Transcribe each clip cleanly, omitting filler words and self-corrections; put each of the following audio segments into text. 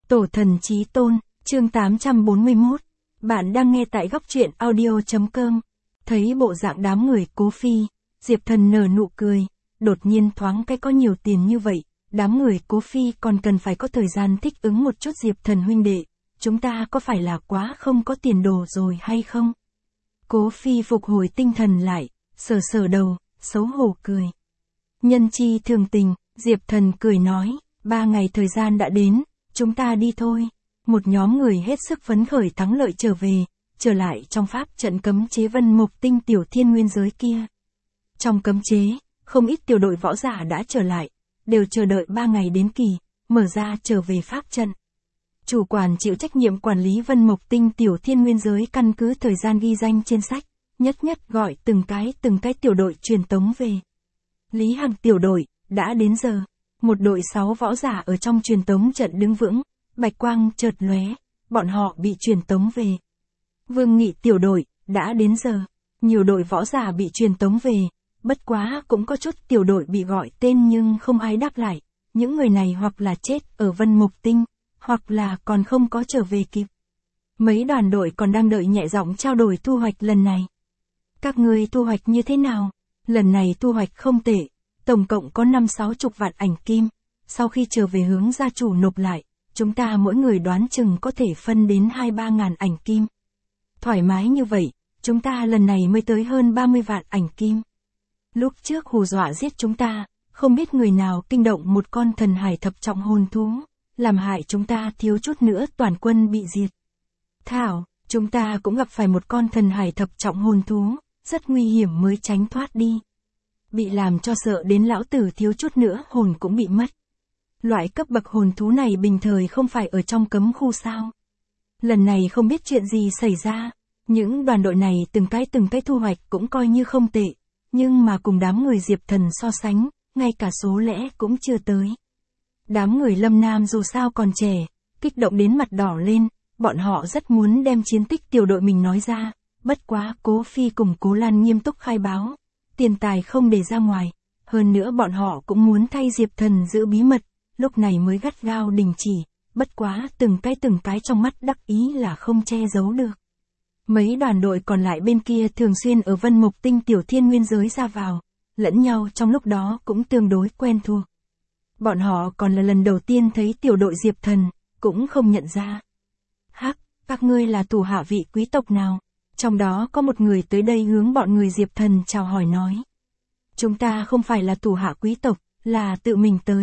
Tổ thần chí tôn, chương 841. Bạn đang nghe tại góc truyện audio.com. Thấy bộ dạng đám người Cố Phi, Diệp Thần nở nụ cười, đột nhiên thoáng cái có nhiều tiền như vậy, đám người Cố Phi còn cần phải có thời gian thích ứng một chút. Diệp Thần huynh đệ, chúng ta có phải là quá không có tiền đồ rồi hay không? Cố Phi phục hồi tinh thần lại, sờ sờ đầu, xấu hổ cười. Nhân chi thường tình, Diệp Thần cười nói, 3 ngày thời gian đã đến, chúng ta đi thôi. Một nhóm người hết sức phấn khởi thắng lợi trở lại trong pháp trận cấm chế Vân Mộc Tinh Tiểu Thiên Nguyên giới kia. Trong cấm chế, không ít tiểu đội võ giả đã trở lại, đều chờ đợi 3 ngày đến kỳ, mở ra trở về pháp trận. Chủ quản chịu trách nhiệm quản lý Vân Mộc Tinh Tiểu Thiên Nguyên giới căn cứ thời gian ghi danh trên sách, nhất nhất gọi từng cái tiểu đội truyền tống về. Lý Hằng tiểu đội, đã đến giờ. Một đội 6 võ giả ở trong truyền tống trận đứng vững, bạch quang chợt lóe, bọn họ bị truyền tống về. Vương Nghị tiểu đội, đã đến giờ. Nhiều đội võ giả bị truyền tống về, bất quá cũng có chút tiểu đội bị gọi tên nhưng không ai đáp lại. Những người này hoặc là chết ở Vân Mộc Tinh, hoặc là còn không có trở về kịp. Mấy đoàn đội còn đang đợi nhẹ giọng trao đổi thu hoạch lần này. Các ngươi thu hoạch như thế nào? Lần này thu hoạch không tệ, tổng cộng có 50-60 vạn ảnh kim. Sau khi trở về hướng gia chủ nộp lại, chúng ta mỗi người đoán chừng có thể phân đến 2-3 ngàn ảnh kim. Thoải mái như vậy, chúng ta lần này mới tới hơn 30 vạn ảnh kim. Lúc trước hù dọa giết chúng ta, không biết người nào kinh động một con thần hải thập trọng hồn thú, làm hại chúng ta thiếu chút nữa toàn quân bị diệt. Thảo, chúng ta cũng gặp phải một con thần hải thập trọng hồn thú, rất nguy hiểm mới tránh thoát đi. Bị làm cho sợ đến lão tử thiếu chút nữa hồn cũng bị mất. Loại cấp bậc hồn thú này bình thời không phải ở trong cấm khu sao? Lần này không biết chuyện gì xảy ra, những đoàn đội này từng cái thu hoạch cũng coi như không tệ, nhưng mà cùng đám người Diệp Thần so sánh, ngay cả số lẻ cũng chưa tới. Đám người Lâm Nam dù sao còn trẻ, kích động đến mặt đỏ lên, bọn họ rất muốn đem chiến tích tiểu đội mình nói ra, bất quá Cố Phi cùng Cố Lan nghiêm túc khai báo, tiền tài không để ra ngoài, hơn nữa bọn họ cũng muốn thay Diệp Thần giữ bí mật, lúc này mới gắt gao đình chỉ, bất quá từng cái trong mắt đắc ý là không che giấu được. Mấy đoàn đội còn lại bên kia thường xuyên ở Vân Mộc Tinh Tiểu Thiên Nguyên giới ra vào, lẫn nhau trong lúc đó cũng tương đối quen thuộc. Bọn họ còn là lần đầu tiên thấy tiểu đội Diệp Thần, cũng không nhận ra. Hắc, các ngươi là thủ hạ vị quý tộc nào? Trong đó có một người tới đây hướng bọn người Diệp Thần chào hỏi nói. Chúng ta không phải là thủ hạ quý tộc, là tự mình tới.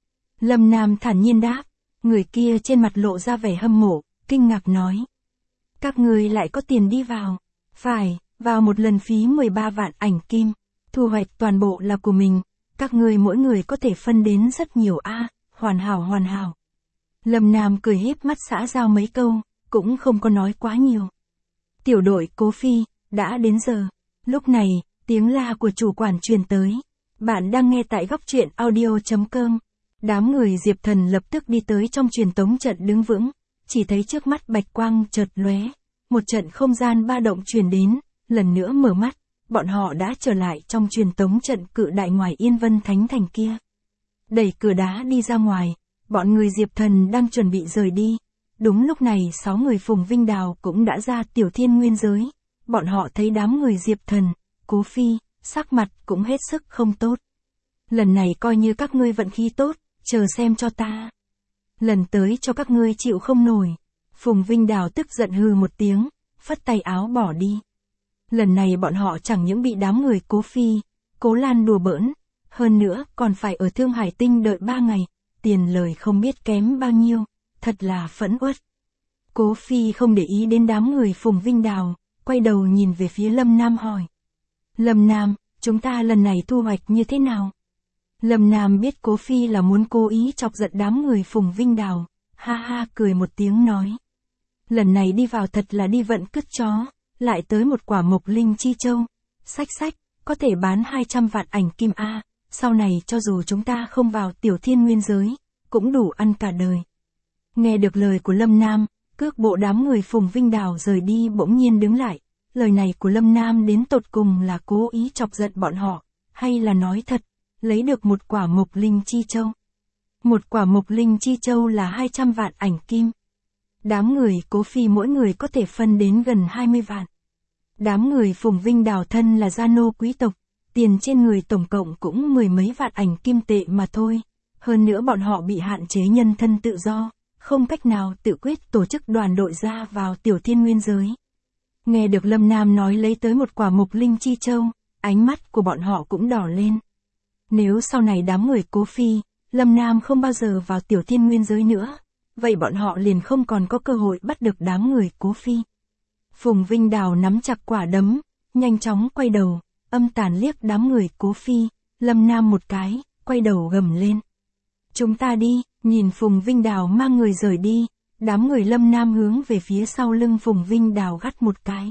Lâm Nam thản nhiên đáp, người kia trên mặt lộ ra vẻ hâm mộ, kinh ngạc nói. Các ngươi lại có tiền đi vào. Phải, vào một lần phí 13 vạn ảnh kim, thu hoạch toàn bộ là của mình, các ngươi mỗi người có thể phân đến rất nhiều hoàn hảo. Lâm Nam cười híp mắt xã giao mấy câu, cũng không có nói quá nhiều. Tiểu đội Cố Phi, đã đến giờ. Lúc này, tiếng la của chủ quản truyền tới. Bạn đang nghe tại góc truyện audio.com. Đám người Diệp Thần lập tức đi tới trong truyền tống trận đứng vững, chỉ thấy trước mắt bạch quang chợt lóe, một trận không gian ba động truyền đến, lần nữa mở mắt, bọn họ đã trở lại trong truyền tống trận cự đại ngoài Yên Vân Thánh Thành kia. Đẩy cửa đá đi ra ngoài, bọn người Diệp Thần đang chuẩn bị rời đi. Đúng lúc này 6 người Phùng Vinh Đào cũng đã ra Tiểu Thiên Nguyên giới, bọn họ thấy đám người Diệp Thần, Cố Phi, sắc mặt cũng hết sức không tốt. Lần này coi như các ngươi vận khí tốt, chờ xem cho ta. Lần tới cho các ngươi chịu không nổi. Phùng Vinh Đào tức giận hừ một tiếng, phất tay áo bỏ đi. Lần này bọn họ chẳng những bị đám người Cố Phi, Cố Lan đùa bỡn, hơn nữa còn phải ở Thương Hải Tinh đợi 3 ngày, tiền lời không biết kém bao nhiêu, thật là phẫn uất. Cố Phi không để ý đến đám người Phùng Vinh Đào, quay đầu nhìn về phía Lâm Nam hỏi. Lâm Nam, chúng ta lần này thu hoạch như thế nào? Lâm Nam biết Cố Phi là muốn cố ý chọc giận đám người Phùng Vinh Đào, ha ha cười một tiếng nói. Lần này đi vào thật là đi vận cứt chó, lại tới một quả mộc linh chi châu, sách, có thể bán 200 vạn ảnh kim sau này cho dù chúng ta không vào Tiểu Thiên Nguyên giới, cũng đủ ăn cả đời. Nghe được lời của Lâm Nam, cước bộ đám người Phùng Vinh Đào rời đi bỗng nhiên đứng lại, lời này của Lâm Nam đến tột cùng là cố ý chọc giận bọn họ, hay là nói thật, lấy được một quả mộc linh chi châu. Một quả mộc linh chi châu là 200 vạn ảnh kim. Đám người Cố Phi mỗi người có thể phân đến gần 20 vạn. Đám người Phùng Vinh Đào thân là gia nô quý tộc, tiền trên người tổng cộng cũng 10 mấy vạn ảnh kim tệ mà thôi. Hơn nữa bọn họ bị hạn chế nhân thân tự do, không cách nào tự quyết tổ chức đoàn đội ra vào Tiểu Thiên Nguyên giới. Nghe được Lâm Nam nói lấy tới một quả mộc linh chi châu, ánh mắt của bọn họ cũng đỏ lên. Nếu sau này đám người Cố Phi, Lâm Nam không bao giờ vào Tiểu Thiên Nguyên giới nữa, vậy bọn họ liền không còn có cơ hội bắt được đám người Cố Phi. Phùng Vinh Đào nắm chặt quả đấm, nhanh chóng quay đầu, âm tàn liếc đám người Cố Phi, Lâm Nam một cái, quay đầu gầm lên. Chúng ta đi, nhìn Phùng Vinh Đào mang người rời đi, đám người Lâm Nam hướng về phía sau lưng Phùng Vinh Đào gắt một cái.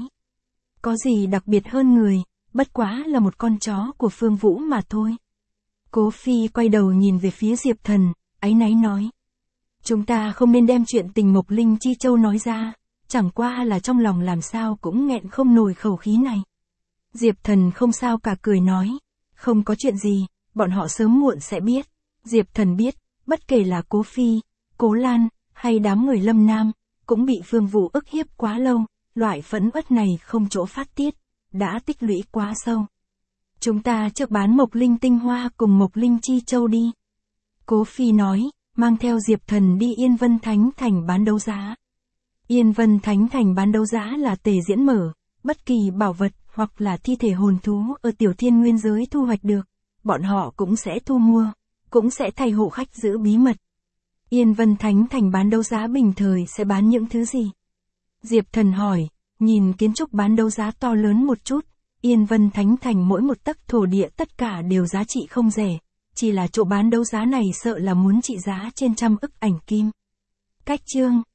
Có gì đặc biệt hơn người, bất quá là một con chó của Phương Vũ mà thôi. Cố Phi quay đầu nhìn về phía Diệp Thần, áy náy nói. Chúng ta không nên đem chuyện tình mộc linh chi châu nói ra, chẳng qua là trong lòng làm sao cũng nghẹn không nổi khẩu khí này. Diệp Thần không sao cả cười nói, không có chuyện gì, bọn họ sớm muộn sẽ biết. Diệp Thần biết, bất kể là Cố Phi, Cố Lan, hay đám người Lâm Nam, cũng bị Phương Vũ ức hiếp quá lâu, loại phẫn uất này không chỗ phát tiết, đã tích lũy quá sâu. Chúng ta trước bán mộc linh tinh hoa cùng mộc linh chi châu đi. Cố Phi nói, mang theo Diệp Thần đi Yên Vân Thánh Thành bán đấu giá. Yên Vân Thánh Thành bán đấu giá là tề diễn mở, bất kỳ bảo vật hoặc là thi thể hồn thú ở Tiểu Thiên Nguyên giới thu hoạch được, bọn họ cũng sẽ thu mua, cũng sẽ thay hộ khách giữ bí mật. Yên Vân Thánh Thành bán đấu giá bình thời sẽ bán những thứ gì? Diệp Thần hỏi, nhìn kiến trúc bán đấu giá to lớn một chút, Yên Vân Thánh Thành mỗi một tấc thổ địa tất cả đều giá trị không rẻ, chỉ là chỗ bán đấu giá này sợ là muốn trị giá trên 100 ức ảnh kim. Cách chương